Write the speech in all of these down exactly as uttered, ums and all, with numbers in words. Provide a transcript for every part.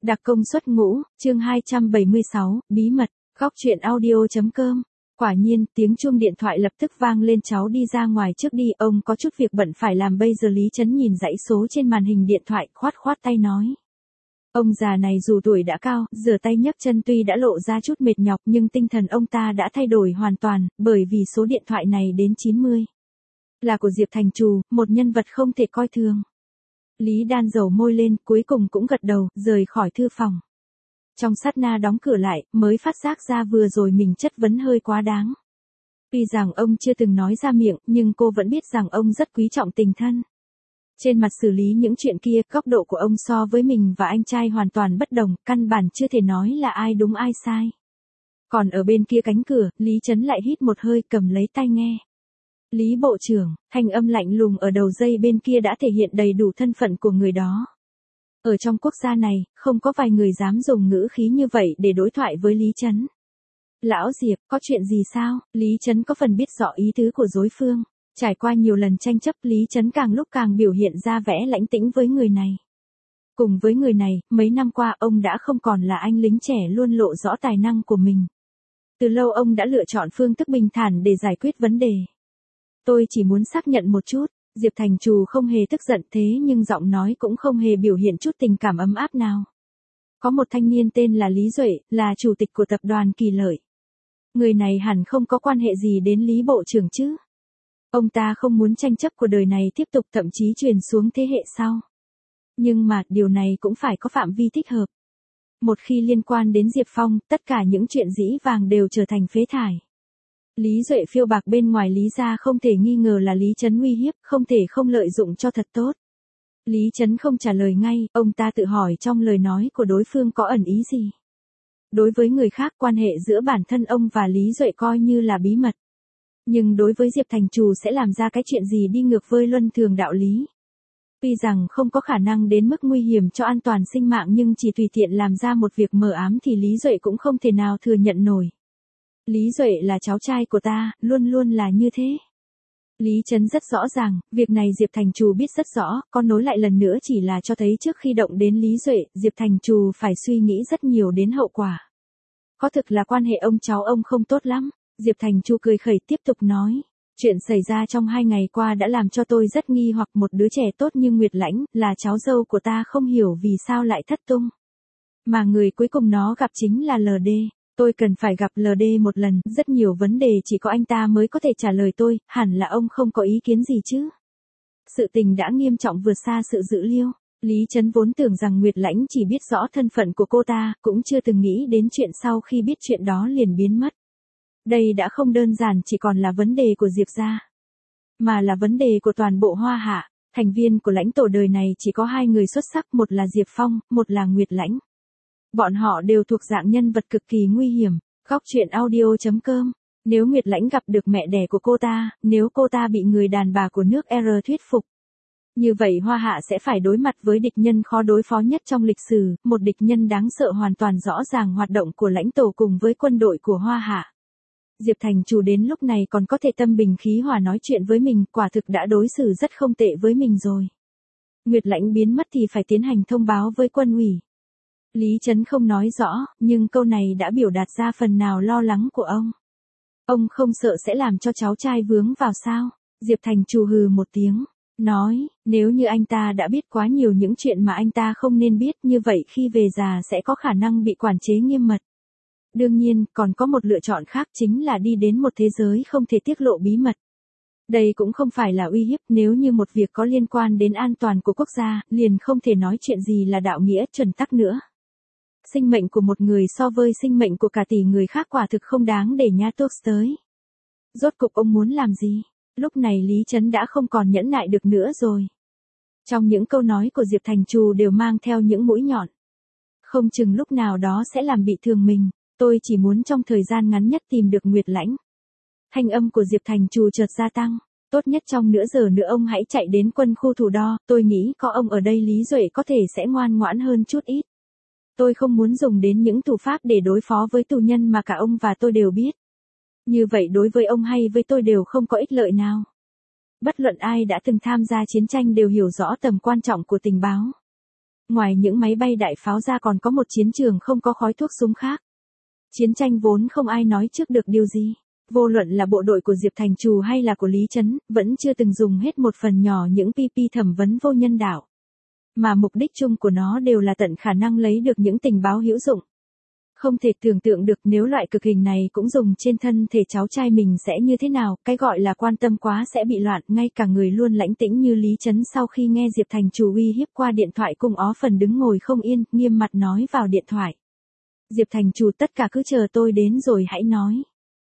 Đặc công xuất ngũ, chương hai trăm bảy mươi sáu, bí mật, góc truyện audio.com. Quả nhiên, tiếng chuông điện thoại lập tức vang lên, cháu đi ra ngoài trước đi, ông có chút việc bận phải làm bây giờ. Lý Trấn nhìn dãy số trên màn hình điện thoại, khoát khoát tay nói. Ông già này dù tuổi đã cao, rửa tay nhấc chân tuy đã lộ ra chút mệt nhọc nhưng tinh thần ông ta đã thay đổi hoàn toàn, bởi vì số điện thoại này đến chín mươi. Là của Diệp Thành Trù, một nhân vật không thể coi thường. Lý Đan dầu môi lên, cuối cùng cũng gật đầu, rời khỏi thư phòng. Trong sát na đóng cửa lại, mới phát giác ra vừa rồi mình chất vấn hơi quá đáng. Tuy rằng ông chưa từng nói ra miệng, nhưng cô vẫn biết rằng ông rất quý trọng tình thân. Trên mặt xử lý những chuyện kia, góc độ của ông so với mình và anh trai hoàn toàn bất đồng, căn bản chưa thể nói là ai đúng ai sai. Còn ở bên kia cánh cửa, Lý Trấn lại hít một hơi, cầm lấy tai nghe. Lý Bộ trưởng, thanh âm lạnh lùng ở đầu dây bên kia đã thể hiện đầy đủ thân phận của người đó. Ở trong quốc gia này, không có vài người dám dùng ngữ khí như vậy để đối thoại với Lý Trấn. Lão Diệp, có chuyện gì sao? Lý Trấn có phần biết rõ ý tứ của đối phương. Trải qua nhiều lần tranh chấp, Lý Trấn càng lúc càng biểu hiện ra vẻ lãnh tĩnh với người này. Cùng với người này, mấy năm qua ông đã không còn là anh lính trẻ luôn lộ rõ tài năng của mình. Từ lâu ông đã lựa chọn phương thức bình thản để giải quyết vấn đề. Tôi chỉ muốn xác nhận một chút, Diệp Thành Trù không hề tức giận, thế nhưng giọng nói cũng không hề biểu hiện chút tình cảm ấm áp nào. Có một thanh niên tên là Lý Duệ, là chủ tịch của tập đoàn Kỳ Lợi. Người này hẳn không có quan hệ gì đến Lý Bộ trưởng chứ. Ông ta không muốn tranh chấp của đời này tiếp tục, thậm chí truyền xuống thế hệ sau. Nhưng mà, điều này cũng phải có phạm vi thích hợp. Một khi liên quan đến Diệp Phong, tất cả những chuyện dĩ vàng đều trở thành phế thải. Lý Duệ phiêu bạc bên ngoài Lý gia không thể nghi ngờ là Lý Trấn uy hiếp, không thể không lợi dụng cho thật tốt. Lý Trấn không trả lời ngay, ông ta tự hỏi trong lời nói của đối phương có ẩn ý gì. Đối với người khác, quan hệ giữa bản thân ông và Lý Duệ coi như là bí mật. Nhưng đối với Diệp Thành Trù sẽ làm ra cái chuyện gì đi ngược với luân thường đạo lý. Tuy rằng không có khả năng đến mức nguy hiểm cho an toàn sinh mạng nhưng chỉ tùy tiện làm ra một việc mờ ám thì Lý Duệ cũng không thể nào thừa nhận nổi. Lý Duệ là cháu trai của ta, luôn luôn là như thế. Lý Trấn rất rõ ràng, việc này Diệp Thành Trù biết rất rõ, có nối lại lần nữa chỉ là cho thấy trước khi động đến Lý Duệ, Diệp Thành Trù phải suy nghĩ rất nhiều đến hậu quả. Có thực là quan hệ ông cháu ông không tốt lắm, Diệp Thành Trù cười khẩy tiếp tục nói. Chuyện xảy ra trong hai ngày qua đã làm cho tôi rất nghi hoặc, một đứa trẻ tốt như Nguyệt Lãnh, là cháu dâu của ta, không hiểu vì sao lại thất tung. Mà người cuối cùng nó gặp chính là lờ đê. Tôi cần phải gặp lờ đê một lần, rất nhiều vấn đề chỉ có anh ta mới có thể trả lời tôi, hẳn là ông không có ý kiến gì chứ. Sự tình đã nghiêm trọng vượt xa sự dự liệu. Lý Trấn vốn tưởng rằng Nguyệt Lãnh chỉ biết rõ thân phận của cô ta, cũng chưa từng nghĩ đến chuyện sau khi biết chuyện đó liền biến mất. Đây đã không đơn giản chỉ còn là vấn đề của Diệp gia, mà là vấn đề của toàn bộ Hoa Hạ. Thành viên của lãnh tổ đời này chỉ có hai người xuất sắc, một là Diệp Phong, một là Nguyệt Lãnh. Bọn họ đều thuộc dạng nhân vật cực kỳ nguy hiểm. Góc truyện audio.com. Nếu Nguyệt Lãnh gặp được mẹ đẻ của cô ta, nếu cô ta bị người đàn bà của nước R thuyết phục, như vậy Hoa Hạ sẽ phải đối mặt với địch nhân khó đối phó nhất trong lịch sử, một địch nhân đáng sợ hoàn toàn rõ ràng hoạt động của lãnh tổ cùng với quân đội của Hoa Hạ. Diệp Thành Trù đến lúc này còn có thể tâm bình khí hòa nói chuyện với mình, quả thực đã đối xử rất không tệ với mình rồi. Nguyệt Lãnh biến mất thì phải tiến hành thông báo với quân ủy. Lý Trấn không nói rõ, nhưng câu này đã biểu đạt ra phần nào lo lắng của ông. Ông không sợ sẽ làm cho cháu trai vướng vào sao? Diệp Thành Trù hừ một tiếng, nói, nếu như anh ta đã biết quá nhiều những chuyện mà anh ta không nên biết, như vậy khi về già sẽ có khả năng bị quản chế nghiêm mật. Đương nhiên, còn có một lựa chọn khác, chính là đi đến một thế giới không thể tiết lộ bí mật. Đây cũng không phải là uy hiếp, nếu như một việc có liên quan đến an toàn của quốc gia, liền không thể nói chuyện gì là đạo nghĩa chuẩn tắc nữa. Sinh mệnh của một người so với sinh mệnh của cả tỷ người khác quả thực không đáng để nhá tuốc tới. Rốt cục ông muốn làm gì? Lúc này Lý Trấn đã không còn nhẫn nại được nữa rồi. Trong những câu nói của Diệp Thành Trù đều mang theo những mũi nhọn. Không chừng lúc nào đó sẽ làm bị thương mình, tôi chỉ muốn trong thời gian ngắn nhất tìm được Nguyệt Lãnh. Thanh âm của Diệp Thành Trù chợt gia tăng. Tốt nhất trong nửa giờ nữa ông hãy chạy đến quân khu thủ đo, tôi nghĩ có ông ở đây Lý Duệ có thể sẽ ngoan ngoãn hơn chút ít. Tôi không muốn dùng đến những thủ pháp để đối phó với tù nhân mà cả ông và tôi đều biết. Như vậy đối với ông hay với tôi đều không có ích lợi nào. Bất luận ai đã từng tham gia chiến tranh đều hiểu rõ tầm quan trọng của tình báo. Ngoài những máy bay đại pháo ra còn có một chiến trường không có khói thuốc súng khác. Chiến tranh vốn không ai nói trước được điều gì. Vô luận là bộ đội của Diệp Thành Trù hay là của Lý Chấn, vẫn chưa từng dùng hết một phần nhỏ những pê pê thẩm vấn vô nhân đạo. Mà mục đích chung của nó đều là tận khả năng lấy được những tình báo hữu dụng. Không thể tưởng tượng được nếu loại cực hình này cũng dùng trên thân thể cháu trai mình sẽ như thế nào, cái gọi là quan tâm quá sẽ bị loạn, ngay cả người luôn lãnh tĩnh như Lý Chấn sau khi nghe Diệp Thành Trù uy hiếp qua điện thoại cùng ó phần đứng ngồi không yên, nghiêm mặt nói vào điện thoại. Diệp Thành Trù, tất cả cứ chờ tôi đến rồi hãy nói.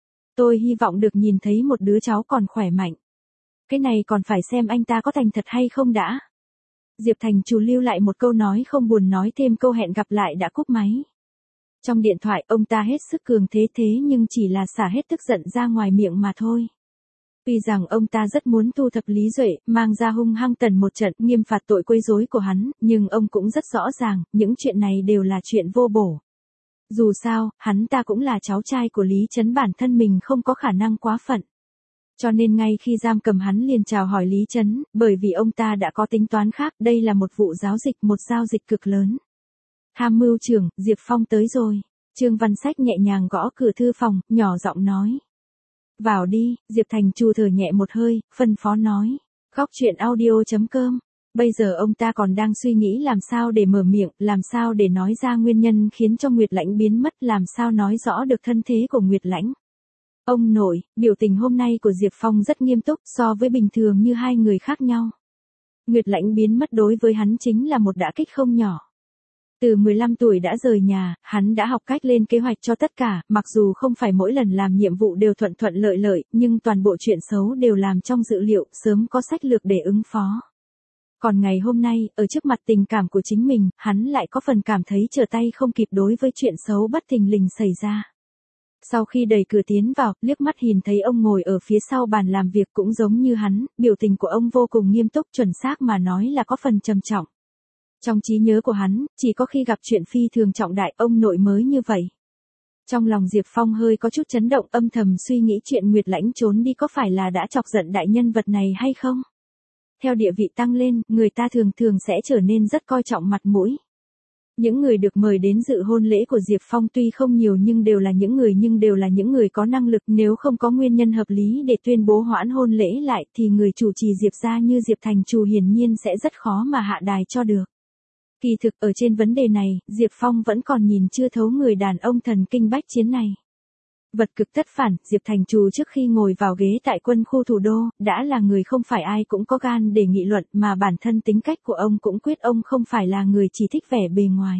Tôi hy vọng được nhìn thấy một đứa cháu còn khỏe mạnh. Cái này còn phải xem anh ta có thành thật hay không đã. Diệp Thành Trù lưu lại một câu nói không buồn nói thêm câu hẹn gặp lại đã cúp máy. Trong điện thoại ông ta hết sức cường thế thế nhưng chỉ là xả hết tức giận ra ngoài miệng mà thôi. Tuy rằng ông ta rất muốn thu thập Lý Duệ, mang ra hung hăng tần một trận nghiêm phạt tội quấy rối của hắn, nhưng ông cũng rất rõ ràng, những chuyện này đều là chuyện vô bổ. Dù sao, hắn ta cũng là cháu trai của Lý Chấn, bản thân mình không có khả năng quá phận. Cho nên ngay khi giam cầm hắn liền chào hỏi Lý Chấn, bởi vì ông ta đã có tính toán khác, đây là một vụ giáo dịch, một giao dịch cực lớn. Tham mưu trưởng, Diệp Phong tới rồi. Trương Văn Sách nhẹ nhàng gõ cửa thư phòng, nhỏ giọng nói. Vào đi, Diệp Thành Trù thở nhẹ một hơi, phân phó nói. Góc chuyện audio chấm com. Bây giờ ông ta còn đang suy nghĩ làm sao để mở miệng, làm sao để nói ra nguyên nhân khiến cho Nguyệt Lãnh biến mất, làm sao nói rõ được thân thế của Nguyệt Lãnh. Ông nội, biểu tình hôm nay của Diệp Phong rất nghiêm túc so với bình thường như hai người khác nhau. Nguyệt Lãnh biến mất đối với hắn chính là một đả kích không nhỏ. Từ mười lăm tuổi đã rời nhà, hắn đã học cách lên kế hoạch cho tất cả, mặc dù không phải mỗi lần làm nhiệm vụ đều thuận thuận lợi lợi, nhưng toàn bộ chuyện xấu đều làm trong dự liệu, sớm có sách lược để ứng phó. Còn ngày hôm nay, ở trước mặt tình cảm của chính mình, hắn lại có phần cảm thấy trở tay không kịp đối với chuyện xấu bất thình lình xảy ra. Sau khi đẩy cửa tiến vào, liếc mắt nhìn thấy ông ngồi ở phía sau bàn làm việc cũng giống như hắn, biểu tình của ông vô cùng nghiêm túc, chuẩn xác mà nói là có phần trầm trọng. Trong trí nhớ của hắn, chỉ có khi gặp chuyện phi thường trọng đại ông nội mới như vậy. Trong lòng Diệp Phong hơi có chút chấn động, âm thầm suy nghĩ chuyện Nguyệt Lãnh trốn đi có phải là đã chọc giận đại nhân vật này hay không? Theo địa vị tăng lên, người ta thường thường sẽ trở nên rất coi trọng mặt mũi. Những người được mời đến dự hôn lễ của Diệp Phong tuy không nhiều nhưng đều là những người nhưng đều là những người có năng lực, nếu không có nguyên nhân hợp lý để tuyên bố hoãn hôn lễ lại thì người chủ trì Diệp gia như Diệp Thành Trù hiển nhiên sẽ rất khó mà hạ đài cho được. Kỳ thực ở trên vấn đề này, Diệp Phong vẫn còn nhìn chưa thấu người đàn ông thần kinh bách chiến này. Vật cực tất phản, Diệp Thành Trù trước khi ngồi vào ghế tại quân khu thủ đô, đã là người không phải ai cũng có gan để nghị luận, mà bản thân tính cách của ông cũng quyết ông không phải là người chỉ thích vẻ bề ngoài.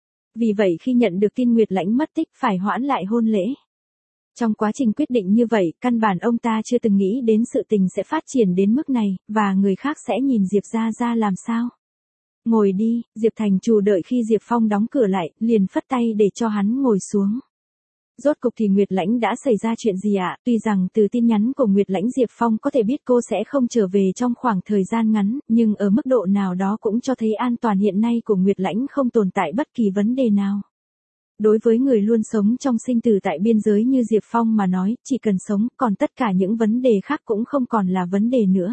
Vì vậy khi nhận được tin Nguyệt Lãnh mất tích phải hoãn lại hôn lễ. Trong quá trình quyết định như vậy, căn bản ông ta chưa từng nghĩ đến sự tình sẽ phát triển đến mức này, và người khác sẽ nhìn Diệp gia ra làm sao. Ngồi đi, Diệp Thành Trù đợi khi Diệp Phong đóng cửa lại, liền phất tay để cho hắn ngồi xuống. Rốt cục thì Nguyệt Lãnh đã xảy ra chuyện gì ạ? Tuy rằng từ tin nhắn của Nguyệt Lãnh Diệp Phong có thể biết cô sẽ không trở về trong khoảng thời gian ngắn, nhưng ở mức độ nào đó cũng cho thấy an toàn hiện nay của Nguyệt Lãnh không tồn tại bất kỳ vấn đề nào. Đối với người luôn sống trong sinh tử tại biên giới như Diệp Phong mà nói, chỉ cần sống, còn tất cả những vấn đề khác cũng không còn là vấn đề nữa.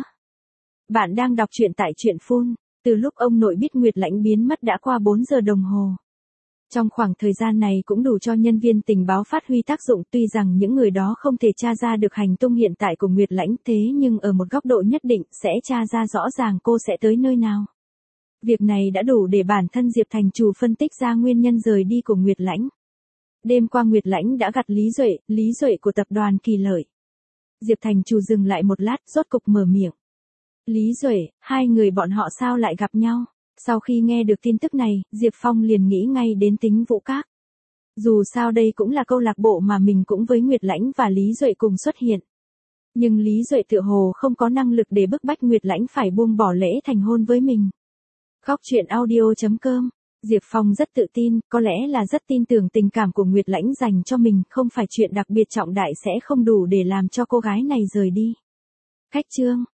Bạn đang đọc truyện tại Truyện Phun. Từ lúc ông nội biết Nguyệt Lãnh biến mất đã qua bốn giờ đồng hồ. Trong khoảng thời gian này cũng đủ cho nhân viên tình báo phát huy tác dụng, tuy rằng những người đó không thể tra ra được hành tung hiện tại của Nguyệt Lãnh, thế nhưng ở một góc độ nhất định sẽ tra ra rõ ràng cô sẽ tới nơi nào. Việc này đã đủ để bản thân Diệp Thành Trù phân tích ra nguyên nhân rời đi của Nguyệt Lãnh. Đêm qua Nguyệt Lãnh đã gặt Lý Duệ, Lý Duệ của tập đoàn Kỳ Lợi. Diệp Thành Trù dừng lại một lát, rốt cục mở miệng. Lý Duệ, hai người bọn họ sao lại gặp nhau? Sau khi nghe được tin tức này, Diệp Phong liền nghĩ ngay đến Tính Vũ Các. Dù sao đây cũng là câu lạc bộ mà mình cũng với Nguyệt Lãnh và Lý Duệ cùng xuất hiện. Nhưng Lý Duệ tựa hồ không có năng lực để bức bách Nguyệt Lãnh phải buông bỏ lễ thành hôn với mình. Góc chuyện audio chấm com. Diệp Phong rất tự tin, có lẽ là rất tin tưởng tình cảm của Nguyệt Lãnh dành cho mình, không phải chuyện đặc biệt trọng đại sẽ không đủ để làm cho cô gái này rời đi. Khách trương.